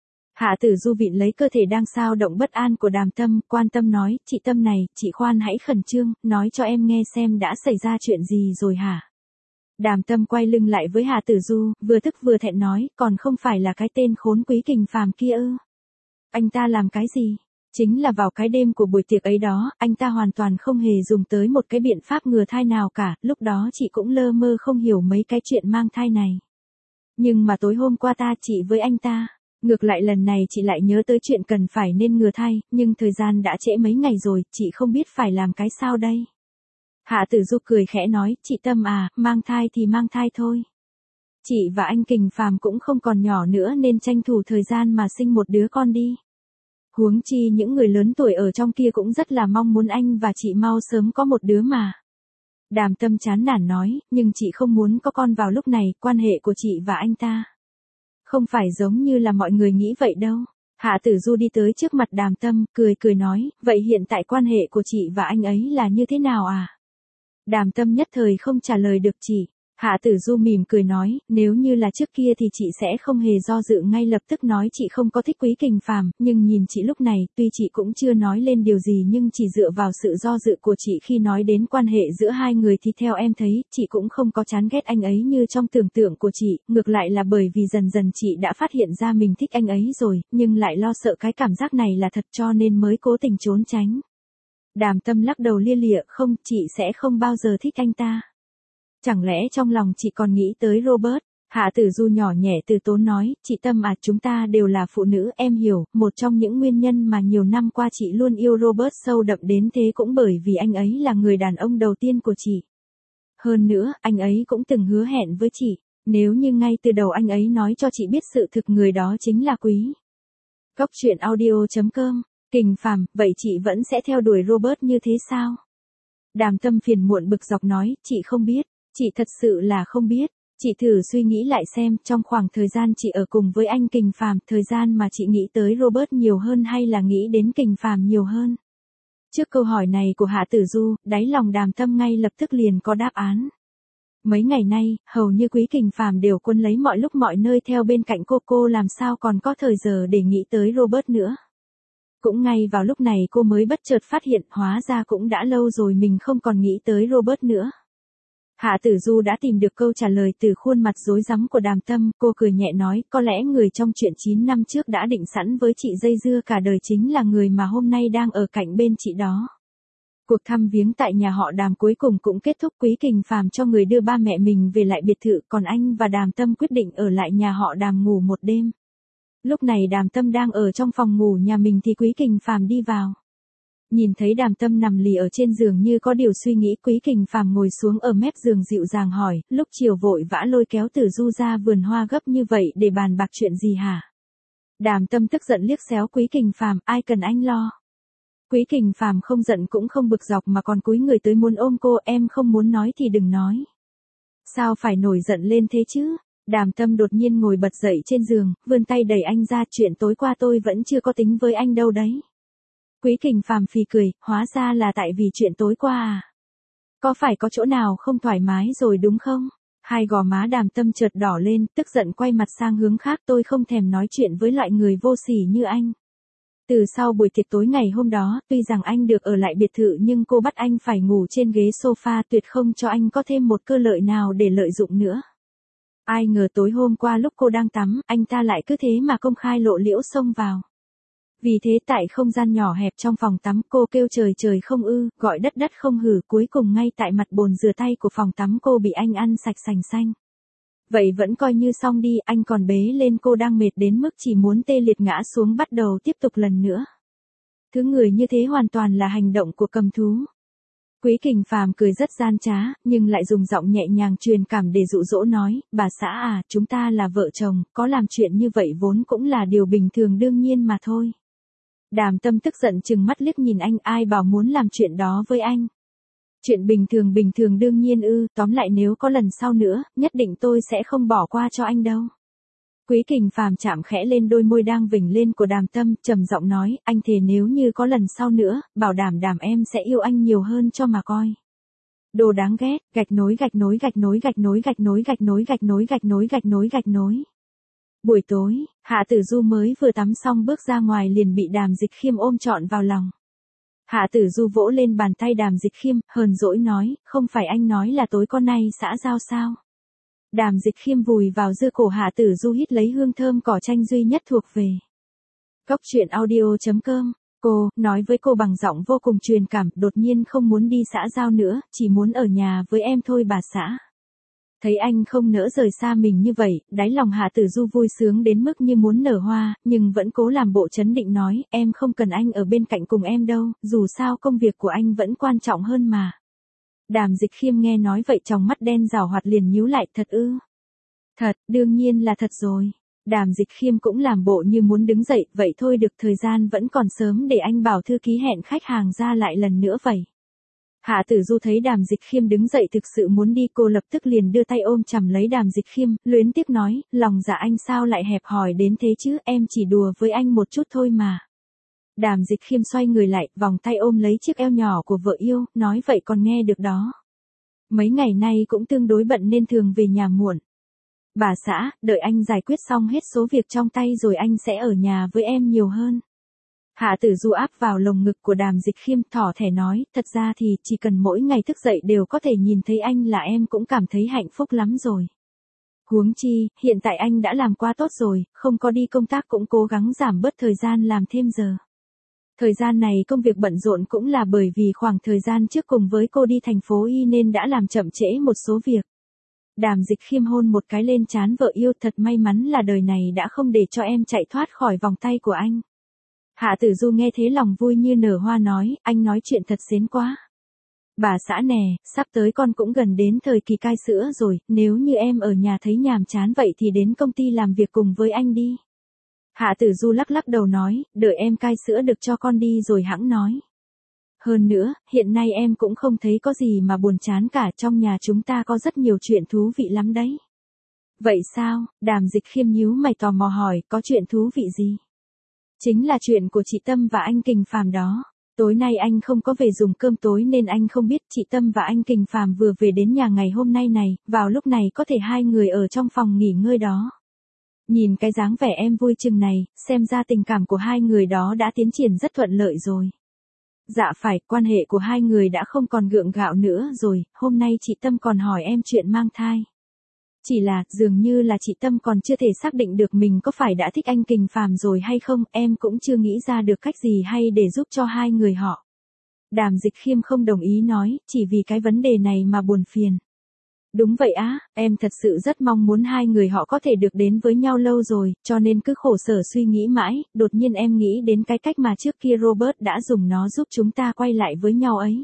Hạ Tử Du vịn lấy cơ thể đang xao động bất an của Đàm Tâm, quan tâm nói, chị Tâm này, chị khoan hãy khẩn trương, nói cho em nghe xem đã xảy ra chuyện gì rồi hả? Đàm Tâm quay lưng lại với Hạ Tử Du, vừa tức vừa thẹn nói, còn không phải là cái tên khốn Quý Kình Phàm kia ư? Anh ta làm cái gì? Chính là vào cái đêm của buổi tiệc ấy đó, anh ta hoàn toàn không hề dùng tới một cái biện pháp ngừa thai nào cả, lúc đó chị cũng lơ mơ không hiểu mấy cái chuyện mang thai này. Nhưng mà tối hôm qua ta chị với anh ta, ngược lại lần này chị lại nhớ tới chuyện cần phải nên ngừa thai, nhưng thời gian đã trễ mấy ngày rồi, chị không biết phải làm cái sao đây. Hạ Tử Du cười khẽ nói, chị Tâm à, mang thai thì mang thai thôi. Chị và anh Kình Phàm cũng không còn nhỏ nữa nên tranh thủ thời gian mà sinh một đứa con đi. Huống chi những người lớn tuổi ở trong kia cũng rất là mong muốn anh và chị mau sớm có một đứa mà. Đàm Tâm chán nản nói, nhưng chị không muốn có con vào lúc này, quan hệ của chị và anh ta không phải giống như là mọi người nghĩ vậy đâu. Hạ Tử Du đi tới trước mặt Đàm Tâm, cười cười nói, vậy hiện tại quan hệ của chị và anh ấy là như thế nào à? Đàm Tâm nhất thời không trả lời được chị. Hạ Tử Du mỉm cười nói, nếu như là trước kia thì chị sẽ không hề do dự ngay lập tức nói chị không có thích Quý Kình Phàm, nhưng nhìn chị lúc này, tuy chị cũng chưa nói lên điều gì nhưng chỉ dựa vào sự do dự của chị khi nói đến quan hệ giữa hai người thì theo em thấy, chị cũng không có chán ghét anh ấy như trong tưởng tượng của chị, ngược lại là bởi vì dần dần chị đã phát hiện ra mình thích anh ấy rồi, nhưng lại lo sợ cái cảm giác này là thật cho nên mới cố tình trốn tránh. Đàm Tâm lắc đầu lia lịa, không, chị sẽ không bao giờ thích anh ta. Chẳng lẽ trong lòng chị còn nghĩ tới Robert? Hạ Tử Du nhỏ nhẹ từ tốn nói, chị Tâm à, chúng ta đều là phụ nữ, em hiểu, một trong những nguyên nhân mà nhiều năm qua chị luôn yêu Robert sâu đậm đến thế cũng bởi vì anh ấy là người đàn ông đầu tiên của chị. Hơn nữa, anh ấy cũng từng hứa hẹn với chị, nếu như ngay từ đầu anh ấy nói cho chị biết sự thực người đó chính là Quý. Góc truyện audio chấm com, Kình Phàm, vậy chị vẫn sẽ theo đuổi Robert như thế sao? Đàm Tâm phiền muộn bực dọc nói, chị không biết. Chị thật sự là không biết, chị thử suy nghĩ lại xem, trong khoảng thời gian chị ở cùng với anh Kình Phàm, thời gian mà chị nghĩ tới Robert nhiều hơn hay là nghĩ đến Kình Phàm nhiều hơn? Trước câu hỏi này của Hạ Tử Du, đáy lòng Đàm Tâm ngay lập tức liền có đáp án. Mấy ngày nay, hầu như Quý Kình Phàm đều quân lấy mọi lúc mọi nơi theo bên cạnh cô, cô làm sao còn có thời giờ để nghĩ tới Robert nữa. Cũng ngay vào lúc này cô mới bất chợt phát hiện, hóa ra cũng đã lâu rồi mình không còn nghĩ tới Robert nữa. Hạ Tử Du đã tìm được câu trả lời từ khuôn mặt rối rắm của Đàm Tâm, cô cười nhẹ nói, có lẽ người trong chuyện chín năm trước đã định sẵn với chị dây dưa cả đời chính là người mà hôm nay đang ở cạnh bên chị đó. Cuộc thăm viếng tại nhà họ Đàm cuối cùng cũng kết thúc, Quý Kình Phàm cho người đưa ba mẹ mình về lại biệt thự, còn anh và Đàm Tâm quyết định ở lại nhà họ Đàm ngủ một đêm. Lúc này Đàm Tâm đang ở trong phòng ngủ nhà mình thì Quý Kình Phàm đi vào. Nhìn thấy Đàm Tâm nằm lì ở trên giường như có điều suy nghĩ, Quý Kình Phàm ngồi xuống ở mép giường dịu dàng hỏi, lúc chiều vội vã lôi kéo Tử Du ra vườn hoa gấp như vậy để bàn bạc chuyện gì hả? Đàm Tâm tức giận liếc xéo Quý Kình Phàm, ai cần anh lo. Quý Kình Phàm không giận cũng không bực dọc mà còn cúi người tới muốn ôm cô, em không muốn nói thì đừng nói. Sao phải nổi giận lên thế chứ? Đàm Tâm đột nhiên ngồi bật dậy trên giường, vươn tay đẩy anh ra, chuyện tối qua tôi vẫn chưa có tính với anh đâu đấy. Quý Kình Phàm phì cười, hóa ra là tại vì chuyện tối qua à? Có phải có chỗ nào không thoải mái rồi đúng không? Hai gò má Đàm Tâm chợt đỏ lên, tức giận quay mặt sang hướng khác, tôi không thèm nói chuyện với loại người vô sỉ như anh. Từ sau buổi tiệc tối ngày hôm đó, tuy rằng anh được ở lại biệt thự nhưng cô bắt anh phải ngủ trên ghế sofa, tuyệt không cho anh có thêm một cơ lợi nào để lợi dụng nữa. Ai ngờ tối hôm qua lúc cô đang tắm, anh ta lại cứ thế mà công khai lộ liễu xông vào. Vì thế tại không gian nhỏ hẹp trong phòng tắm cô kêu trời trời không ư, gọi đất đất không hử, cuối cùng ngay tại mặt bồn rửa tay của phòng tắm cô bị anh ăn sạch sành xanh. Vậy vẫn coi như xong đi, anh còn bế lên cô đang mệt đến mức chỉ muốn tê liệt ngã xuống bắt đầu tiếp tục lần nữa. Thứ người như thế hoàn toàn là hành động của cầm thú. Quý Kình Phàm cười rất gian trá, nhưng lại dùng giọng nhẹ nhàng truyền cảm để dụ dỗ nói, bà xã à, chúng ta là vợ chồng, có làm chuyện như vậy vốn cũng là điều bình thường đương nhiên mà thôi. Đàm Tâm tức giận chừng mắt liếc nhìn anh, ai bảo muốn làm chuyện đó với anh. Chuyện bình thường bình thường đương nhiên ư, tóm lại nếu có lần sau nữa, nhất định tôi sẽ không bỏ qua cho anh đâu. Quý Kình Phàm chạm khẽ lên đôi môi đang vểnh lên của Đàm Tâm, trầm giọng nói, anh thề nếu như có lần sau nữa, bảo đảm đảm em sẽ yêu anh nhiều hơn cho mà coi. Đồ đáng ghét, gạch nối gạch nối gạch nối gạch nối gạch nối gạch nối gạch nối gạch nối gạch nối gạch nối. Buổi tối, Hạ Tử Du mới vừa tắm xong bước ra ngoài liền bị Đàm Dịch Khiêm ôm trọn vào lòng. Hạ Tử Du vỗ lên bàn tay Đàm Dịch Khiêm, hờn dỗi nói, không phải anh nói là tối con nay xã giao sao? Đàm Dịch Khiêm vùi vào dưa cổ Hạ Tử Du hít lấy hương thơm cỏ tranh duy nhất thuộc về. Cóc truyện audio chấm com, cô, nói với cô bằng giọng vô cùng truyền cảm, đột nhiên không muốn đi xã giao nữa, chỉ muốn ở nhà với em thôi bà xã. Thấy anh không nỡ rời xa mình như vậy, đáy lòng Hạ Tử Du vui sướng đến mức như muốn nở hoa, nhưng vẫn cố làm bộ trấn định nói, em không cần anh ở bên cạnh cùng em đâu, dù sao công việc của anh vẫn quan trọng hơn mà. Đàm Dịch Khiêm nghe nói vậy tròng mắt đen rảo hoạt liền nhíu lại, thật ư? Thật, đương nhiên là thật rồi. Đàm Dịch Khiêm cũng làm bộ như muốn đứng dậy, vậy thôi được, thời gian vẫn còn sớm để anh bảo thư ký hẹn khách hàng ra lại lần nữa vậy. Hạ Tử Du thấy Đàm Dịch Khiêm đứng dậy thực sự muốn đi, cô lập tức liền đưa tay ôm chầm lấy Đàm Dịch Khiêm, luyến tiếc nói, lòng dạ anh sao lại hẹp hòi đến thế chứ, em chỉ đùa với anh một chút thôi mà. Đàm Dịch Khiêm xoay người lại, vòng tay ôm lấy chiếc eo nhỏ của vợ yêu, nói vậy còn nghe được đó. Mấy ngày nay cũng tương đối bận nên thường về nhà muộn. Bà xã, đợi anh giải quyết xong hết số việc trong tay rồi anh sẽ ở nhà với em nhiều hơn. Hạ Tử Du áp vào lồng ngực của Đàm Dịch Khiêm, thỏ thẻ nói, thật ra thì chỉ cần mỗi ngày thức dậy đều có thể nhìn thấy anh là em cũng cảm thấy hạnh phúc lắm rồi. Huống chi, hiện tại anh đã làm qua tốt rồi, không có đi công tác cũng cố gắng giảm bớt thời gian làm thêm giờ. Thời gian này công việc bận rộn cũng là bởi vì khoảng thời gian trước cùng với cô đi thành phố Y nên đã làm chậm trễ một số việc. Đàm Dịch Khiêm hôn một cái lên trán vợ yêu, thật may mắn là đời này đã không để cho em chạy thoát khỏi vòng tay của anh. Hạ Tử Du nghe thế lòng vui như nở hoa nói, anh nói chuyện thật xến quá. Bà xã nè, sắp tới con cũng gần đến thời kỳ cai sữa rồi, nếu như em ở nhà thấy nhàm chán vậy thì đến công ty làm việc cùng với anh đi. Hạ Tử Du lắc lắc đầu nói, đợi em cai sữa được cho con đi rồi hẵng nói. Hơn nữa, hiện nay em cũng không thấy có gì mà buồn chán cả, trong nhà chúng ta có rất nhiều chuyện thú vị lắm đấy. Vậy sao? Đàm Dịch Khiêm nhíu mày tò mò hỏi, có chuyện thú vị gì? Chính là chuyện của chị Tâm và anh Kình Phàm đó. Tối nay anh không có về dùng cơm tối nên anh không biết chị Tâm và anh Kình Phàm vừa về đến nhà ngày hôm nay này, vào lúc này có thể hai người ở trong phòng nghỉ ngơi đó. Nhìn cái dáng vẻ em vui chừng này, xem ra tình cảm của hai người đó đã tiến triển rất thuận lợi rồi. Dạ phải, quan hệ của hai người đã không còn gượng gạo nữa rồi, hôm nay chị Tâm còn hỏi em chuyện mang thai. Chỉ là, dường như là chị Tâm còn chưa thể xác định được mình có phải đã thích anh Kình Phàm rồi hay không, em cũng chưa nghĩ ra được cách gì hay để giúp cho hai người họ. Đàm Dịch Khiêm không đồng ý nói, chỉ vì cái vấn đề này mà buồn phiền. Đúng vậy á, em thật sự rất mong muốn hai người họ có thể được đến với nhau lâu rồi, cho nên cứ khổ sở suy nghĩ mãi, đột nhiên em nghĩ đến cái cách mà trước kia Robert đã dùng nó giúp chúng ta quay lại với nhau ấy.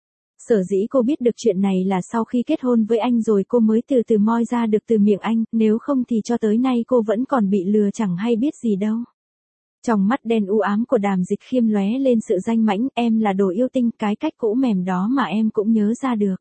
Sở dĩ cô biết được chuyện này là sau khi kết hôn với anh rồi cô mới từ từ moi ra được từ miệng anh, nếu không thì cho tới nay cô vẫn còn bị lừa chẳng hay biết gì đâu. Trong mắt đen u ám của Đàm Dịch Khiêm lóe lên sự danh mãnh, em là đồ yêu tinh, cái cách cũ mềm đó mà em cũng nhớ ra được.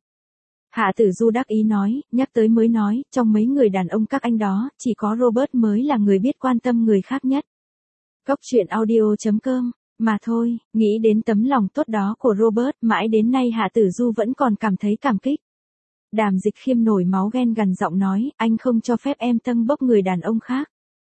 Hạ Tử Du đắc ý nói, nhắc tới mới nói, trong mấy người đàn ông các anh đó, chỉ có Robert mới là người biết quan tâm người khác nhất. Cóc truyện audio chấm com, mà thôi, nghĩ đến tấm lòng tốt đó của Robert, mãi đến nay Hạ Tử Du vẫn còn cảm thấy cảm kích. Đàm Dịch Khiêm nổi máu ghen gằn giọng nói, anh không cho phép em tâng bốc người đàn ông khác.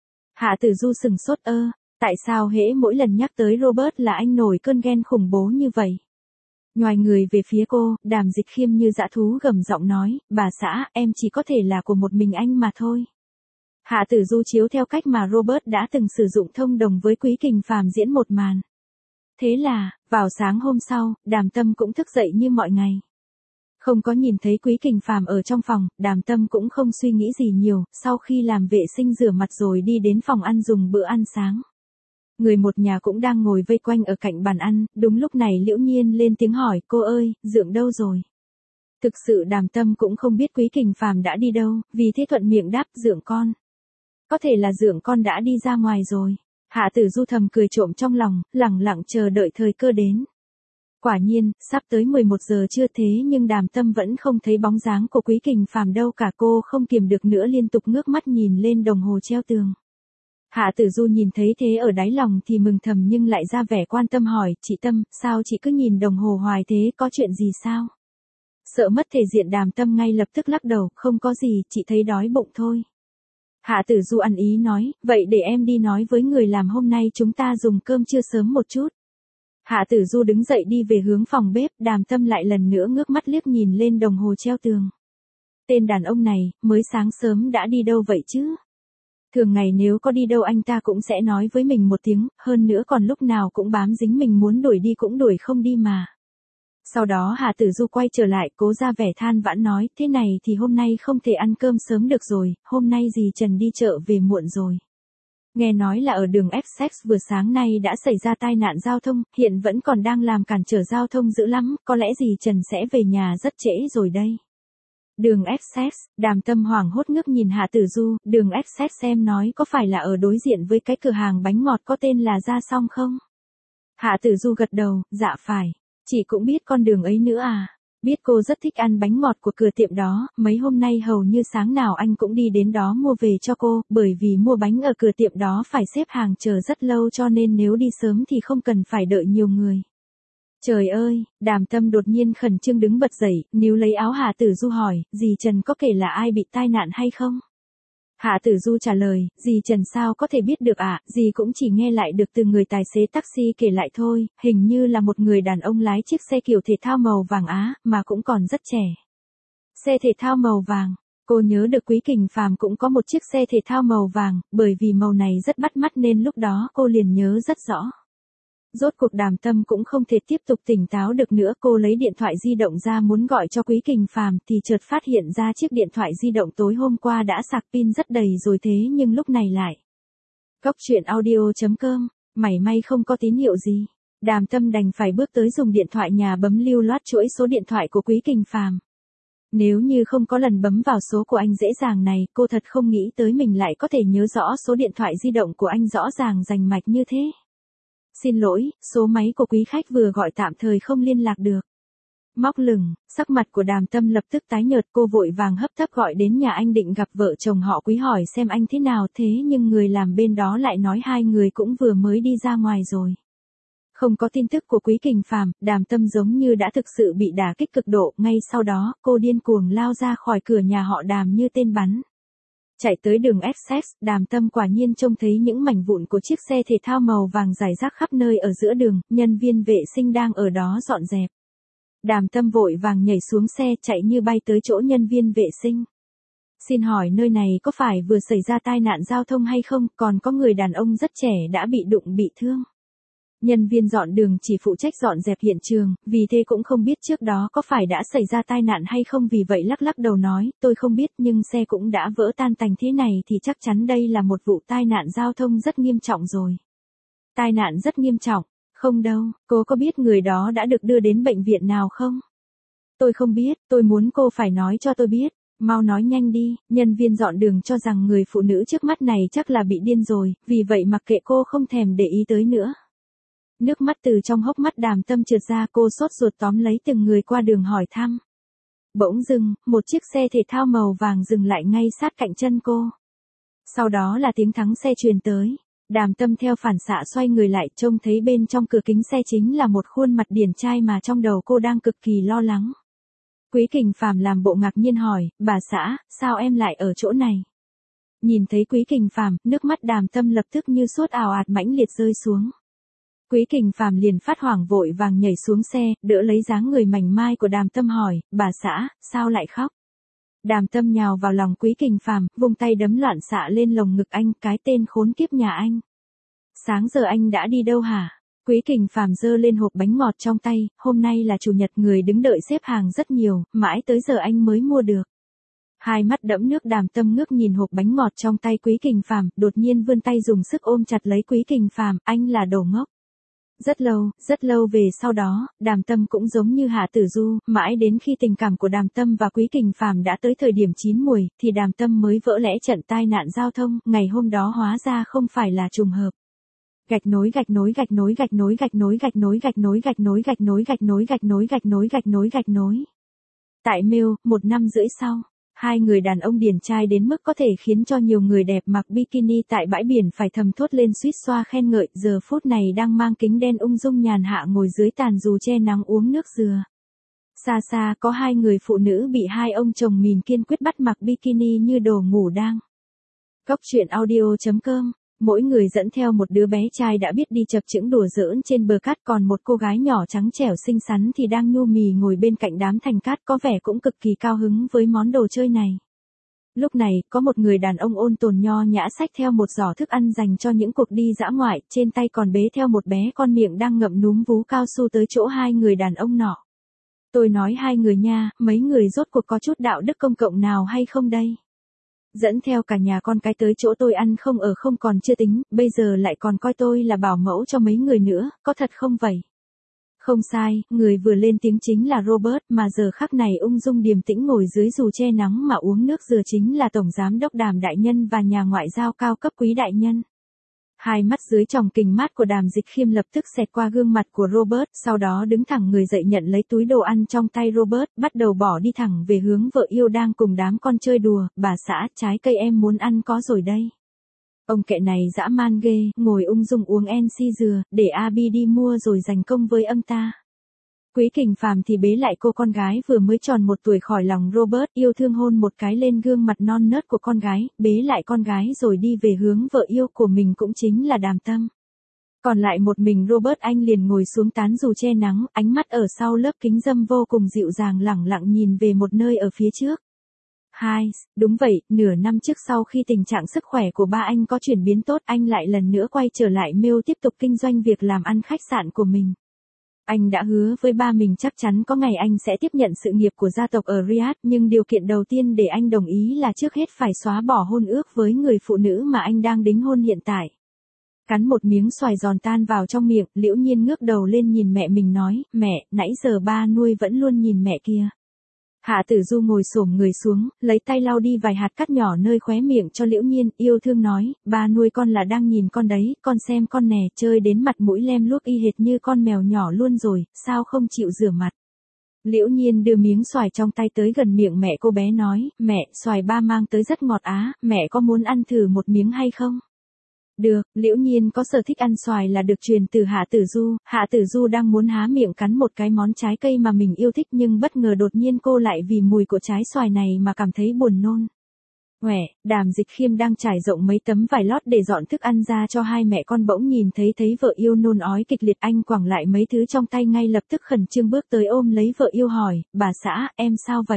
Hạ Tử Du sừng sốt ơ, tại sao hễ mỗi lần nhắc tới Robert là anh nổi cơn ghen khủng bố như vậy? Nhoài người về phía cô, Đàm Dịch Khiêm như dã thú gầm giọng nói, bà xã, em chỉ có thể là của một mình anh mà thôi. Hạ Tử Du chiếu theo cách mà Robert đã từng sử dụng thông đồng với Quý Kình Phàm diễn một màn. Thế là, vào sáng hôm sau, Đàm Tâm cũng thức dậy như mọi ngày. Không có nhìn thấy Quý Kình Phàm ở trong phòng, Đàm Tâm cũng không suy nghĩ gì nhiều, sau khi làm vệ sinh rửa mặt rồi đi đến phòng ăn dùng bữa ăn sáng. Người một nhà cũng đang ngồi vây quanh ở cạnh bàn ăn, đúng lúc này Liễu Nhiên lên tiếng hỏi, cô ơi, Dượng đâu rồi? Thực sự Đàm Tâm cũng không biết Quý Kình Phàm đã đi đâu, vì thế thuận miệng đáp, Dượng con. Có thể là Dượng con đã đi ra ngoài rồi. Hạ Tử Du thầm cười trộm trong lòng, lẳng lặng chờ đợi thời cơ đến. Quả nhiên, sắp tới mười một giờ trưa thế nhưng Đàm Tâm vẫn không thấy bóng dáng của Quý Kình Phàm đâu cả, cô không kiềm được nữa liên tục ngước mắt nhìn lên đồng hồ treo tường. Hạ Tử Du nhìn thấy thế ở đáy lòng thì mừng thầm nhưng lại ra vẻ quan tâm hỏi, chị Tâm, sao chị cứ nhìn đồng hồ hoài thế, có chuyện gì sao? Sợ mất thể diện Đàm Tâm ngay lập tức lắc đầu, không có gì, chị thấy đói bụng thôi. Hạ Tử Du ăn ý nói, vậy để em đi nói với người làm hôm nay chúng ta dùng cơm trưa sớm một chút. Hạ Tử Du đứng dậy đi về hướng phòng bếp, Đàm Tâm lại lần nữa ngước mắt liếc nhìn lên đồng hồ treo tường. Tên đàn ông này, mới sáng sớm đã đi đâu vậy chứ? Thường ngày nếu có đi đâu anh ta cũng sẽ nói với mình một tiếng, hơn nữa còn lúc nào cũng bám dính mình muốn đuổi đi cũng đuổi không đi mà. Sau đó Hạ Tử Du quay trở lại, cố ra vẻ than vãn nói, thế này thì hôm nay không thể ăn cơm sớm được rồi, hôm nay dì Trần đi chợ về muộn rồi. Nghe nói là ở đường Essex vừa sáng nay đã xảy ra tai nạn giao thông, hiện vẫn còn đang làm cản trở giao thông dữ lắm, có lẽ dì Trần sẽ về nhà rất trễ rồi đây. Đường Essex, Đàm Tâm hoảng hốt ngước nhìn Hạ Tử Du, đường Essex em nói có phải là ở đối diện với cái cửa hàng bánh ngọt có tên là Gia Song không? Hạ Tử Du gật đầu, dạ phải. Chị cũng biết con đường ấy nữa à? Biết cô rất thích ăn bánh ngọt của cửa tiệm đó, mấy hôm nay hầu như sáng nào anh cũng đi đến đó mua về cho cô, bởi vì mua bánh ở cửa tiệm đó phải xếp hàng chờ rất lâu cho nên nếu đi sớm thì không cần phải đợi nhiều người. Trời ơi, Đàm Tâm đột nhiên khẩn trương đứng bật dậy, níu lấy áo Hạ Tử Du hỏi, dì Trần có kể là ai bị tai nạn hay không? Hạ Tử Du trả lời, dì Trần sao có thể biết được ạ, à? Dì cũng chỉ nghe lại được từ người tài xế taxi kể lại thôi, hình như là một người đàn ông lái chiếc xe kiểu thể thao màu vàng Á, mà cũng còn rất trẻ. Xe thể thao màu vàng, cô nhớ được Quý Kình Phàm cũng có một chiếc xe thể thao màu vàng, bởi vì màu này rất bắt mắt nên lúc đó cô liền nhớ rất rõ. Rốt cuộc Đàm Tâm cũng không thể tiếp tục tỉnh táo được nữa, cô lấy điện thoại di động ra muốn gọi cho Quý Kình Phàm thì chợt phát hiện ra chiếc điện thoại di động tối hôm qua đã sạc pin rất đầy rồi thế nhưng lúc này lại. Góc truyện audio chấm com, mảy may không có tín hiệu gì. Đàm Tâm đành phải bước tới dùng điện thoại nhà bấm lưu loát chuỗi số điện thoại của Quý Kình Phàm. Nếu như không có lần bấm vào số của anh dễ dàng này, cô thật không nghĩ tới mình lại có thể nhớ rõ số điện thoại di động của anh rõ ràng rành mạch như thế. Xin lỗi, số máy của quý khách vừa gọi tạm thời không liên lạc được. Móc lửng, sắc mặt của Đàm Tâm lập tức tái nhợt, cô vội vàng hấp tấp gọi đến nhà anh định gặp vợ chồng họ Quý hỏi xem anh thế nào, thế nhưng người làm bên đó lại nói hai người cũng vừa mới đi ra ngoài rồi. Không có tin tức của Quý Kình Phàm, Đàm Tâm giống như đã thực sự bị đả kích cực độ, ngay sau đó, cô điên cuồng lao ra khỏi cửa nhà họ Đàm như tên bắn. Chạy tới đường Essex, Đàm Tâm quả nhiên trông thấy những mảnh vụn của chiếc xe thể thao màu vàng rải rác khắp nơi ở giữa đường, nhân viên vệ sinh đang ở đó dọn dẹp. Đàm Tâm vội vàng nhảy xuống xe chạy như bay tới chỗ nhân viên vệ sinh. Xin hỏi nơi này có phải vừa xảy ra tai nạn giao thông hay không, còn có người đàn ông rất trẻ đã bị đụng bị thương. Nhân viên dọn đường chỉ phụ trách dọn dẹp hiện trường, vì thế cũng không biết trước đó có phải đã xảy ra tai nạn hay không, vì vậy lắc lắc đầu nói, tôi không biết nhưng xe cũng đã vỡ tan tành thế này thì chắc chắn đây là một vụ tai nạn giao thông rất nghiêm trọng rồi. Tai nạn rất nghiêm trọng, không đâu, cô có biết người đó đã được đưa đến bệnh viện nào không? Tôi không biết, tôi muốn cô phải nói cho tôi biết. Mau nói nhanh đi, nhân viên dọn đường cho rằng người phụ nữ trước mắt này chắc là bị điên rồi, vì vậy mặc kệ cô không thèm để ý tới nữa. Nước mắt từ trong hốc mắt Đàm Tâm trượt ra, cô sốt ruột tóm lấy từng người qua đường hỏi thăm. Bỗng dưng, một chiếc xe thể thao màu vàng dừng lại ngay sát cạnh chân cô. Sau đó là tiếng thắng xe truyền tới. Đàm Tâm theo phản xạ xoay người lại, trông thấy bên trong cửa kính xe chính là một khuôn mặt điển trai mà trong đầu cô đang cực kỳ lo lắng. Quý Kình Phàm làm bộ ngạc nhiên hỏi, bà xã, sao em lại ở chỗ này? Nhìn thấy Quý Kình Phàm, nước mắt Đàm Tâm lập tức như sốt ào ạt mãnh liệt rơi xuống. Quý Kình Phàm liền phát hoảng vội vàng nhảy xuống xe, đỡ lấy dáng người mảnh mai của Đàm Tâm hỏi, bà xã, sao lại khóc? Đàm Tâm nhào vào lòng Quý Kình Phàm, vung tay đấm loạn xạ lên lồng ngực anh, cái tên khốn kiếp nhà anh. Sáng giờ anh đã đi đâu hả? Quý Kình Phàm giơ lên hộp bánh ngọt trong tay, hôm nay là chủ nhật, người đứng đợi xếp hàng rất nhiều, mãi tới giờ anh mới mua được. Hai mắt đẫm nước Đàm Tâm ngước nhìn hộp bánh ngọt trong tay Quý Kình Phàm, đột nhiên vươn tay dùng sức ôm chặt lấy Quý Kình Phàm, anh là đồ ngốc. Rất lâu, rất lâu về sau đó, Đàm Tâm cũng giống như Hạ Tử Du, mãi đến khi tình cảm của Đàm Tâm và Quý Kình Phàm đã tới thời điểm chín muồi, thì Đàm Tâm mới vỡ lẽ trận tai nạn giao thông, ngày hôm đó hóa ra không phải là trùng hợp. Gạch nối gạch nối gạch nối gạch nối gạch nối gạch nối gạch nối gạch nối gạch nối gạch nối gạch nối gạch nối gạch nối gạch nối. Tại Mail, một năm rưỡi sau, hai người đàn ông điển trai đến mức có thể khiến cho nhiều người đẹp mặc bikini tại bãi biển phải thầm thốt lên suýt xoa khen ngợi, giờ phút này đang mang kính đen ung dung nhàn hạ ngồi dưới tàn dù che nắng uống nước dừa. Xa xa có hai người phụ nữ bị hai ông chồng mìn kiên quyết bắt mặc bikini như đồ ngủ đang. Góc truyện audio chấm com. Mỗi người dẫn theo một đứa bé trai đã biết đi chập chững đùa giỡn trên bờ cát, còn một cô gái nhỏ trắng trẻo xinh xắn thì đang nhu mì ngồi bên cạnh đám thành cát, có vẻ cũng cực kỳ cao hứng với món đồ chơi này. Lúc này, có một người đàn ông ôn tồn nho nhã xách theo một giỏ thức ăn dành cho những cuộc đi dã ngoại, trên tay còn bế theo một bé con miệng đang ngậm núm vú cao su tới chỗ hai người đàn ông nọ. Tôi nói hai người nha, mấy người rốt cuộc có chút đạo đức công cộng nào hay không đây? Dẫn theo cả nhà con cái tới chỗ tôi ăn không ở không còn chưa tính, bây giờ lại còn coi tôi là bảo mẫu cho mấy người nữa, có thật không vậy? Không sai, người vừa lên tiếng chính là Robert, mà giờ khắc này ung dung điềm tĩnh ngồi dưới dù che nắng mà uống nước dừa chính là Tổng Giám đốc Đàm Đại Nhân và nhà ngoại giao cao cấp Quý Đại Nhân. Hai mắt dưới tròng kình mát của Đàm Dịch Khiêm lập tức xẹt qua gương mặt của Robert, sau đó đứng thẳng người dậy nhận lấy túi đồ ăn trong tay Robert, bắt đầu bỏ đi thẳng về hướng vợ yêu đang cùng đám con chơi đùa, bà xã, trái cây em muốn ăn có rồi đây. Ông kệ này dã man ghê, ngồi ung dung uống en xê dừa, để Abi đi mua rồi giành công với ông ta. Quý Kình Phàm thì bế lại cô con gái vừa mới tròn một tuổi khỏi lòng Robert, yêu thương hôn một cái lên gương mặt non nớt của con gái, bế lại con gái rồi đi về hướng vợ yêu của mình cũng chính là Đàm Tâm. Còn lại một mình Robert anh liền ngồi xuống tán dù che nắng, ánh mắt ở sau lớp kính râm vô cùng dịu dàng lẳng lặng nhìn về một nơi ở phía trước. Hai, đúng vậy, nửa năm trước sau khi tình trạng sức khỏe của ba anh có chuyển biến tốt, anh lại lần nữa quay trở lại Mail tiếp tục kinh doanh việc làm ăn khách sạn của mình. Anh đã hứa với ba mình chắc chắn có ngày anh sẽ tiếp nhận sự nghiệp của gia tộc ở Riyadh, nhưng điều kiện đầu tiên để anh đồng ý là trước hết phải xóa bỏ hôn ước với người phụ nữ mà anh đang đính hôn hiện tại. Cắn một miếng xoài giòn tan vào trong miệng, Liễu Nhiên ngước đầu lên nhìn mẹ mình nói, mẹ, nãy giờ ba nuôi vẫn luôn nhìn mẹ kia. Hạ Tử Du ngồi xổm người xuống, lấy tay lau đi vài hạt cát nhỏ nơi khóe miệng cho Liễu Nhiên, yêu thương nói, ba nuôi con là đang nhìn con đấy, con xem con nè, chơi đến mặt mũi lem luốc y hệt như con mèo nhỏ luôn rồi, sao không chịu rửa mặt. Liễu Nhiên đưa miếng xoài trong tay tới gần miệng mẹ cô bé nói, mẹ, xoài ba mang tới rất ngọt á, mẹ có muốn ăn thử một miếng hay không? Được, Liễu Nhiên có sở thích ăn xoài là được truyền từ Hạ Tử Du, Hạ Tử Du đang muốn há miệng cắn một cái món trái cây mà mình yêu thích nhưng bất ngờ đột nhiên cô lại vì mùi của trái xoài này mà cảm thấy buồn nôn. Quẻ, Đàm Dịch Khiêm đang trải rộng mấy tấm vải lót để dọn thức ăn ra cho hai mẹ con bỗng nhìn thấy thấy vợ yêu nôn ói kịch liệt, anh quẳng lại mấy thứ trong tay ngay lập tức khẩn trương bước tới ôm lấy vợ yêu hỏi, bà xã, em sao vậy?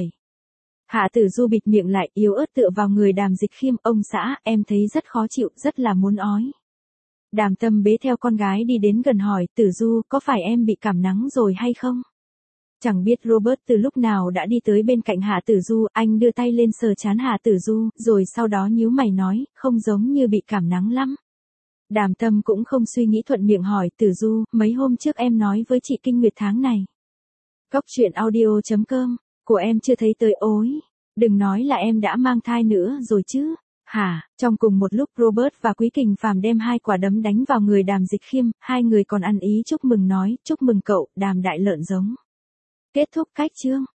Hạ Tử Du bịt miệng lại, yếu ớt tựa vào người Đàm Dịch Khiêm, ông xã, em thấy rất khó chịu, rất là muốn ói. Đàm Tâm bế theo con gái đi đến gần hỏi, Tử Du, có phải em bị cảm nắng rồi hay không? Chẳng biết Robert từ lúc nào đã đi tới bên cạnh Hạ Tử Du, anh đưa tay lên sờ trán Hạ Tử Du, rồi sau đó nhíu mày nói, không giống như bị cảm nắng lắm. Đàm Tâm cũng không suy nghĩ thuận miệng hỏi, Tử Du, mấy hôm trước em nói với chị kinh nguyệt tháng này. Góc truyện audio chấm com, của em chưa thấy tới ối. Đừng nói là em đã mang thai nữa rồi chứ. Hả, trong cùng một lúc Robert và Quý Kình Phàm đem hai quả đấm đánh vào người Đàm Dịch Khiêm, hai người còn ăn ý chúc mừng nói, chúc mừng cậu, Đàm đại lợn giống. Kết thúc cách chương.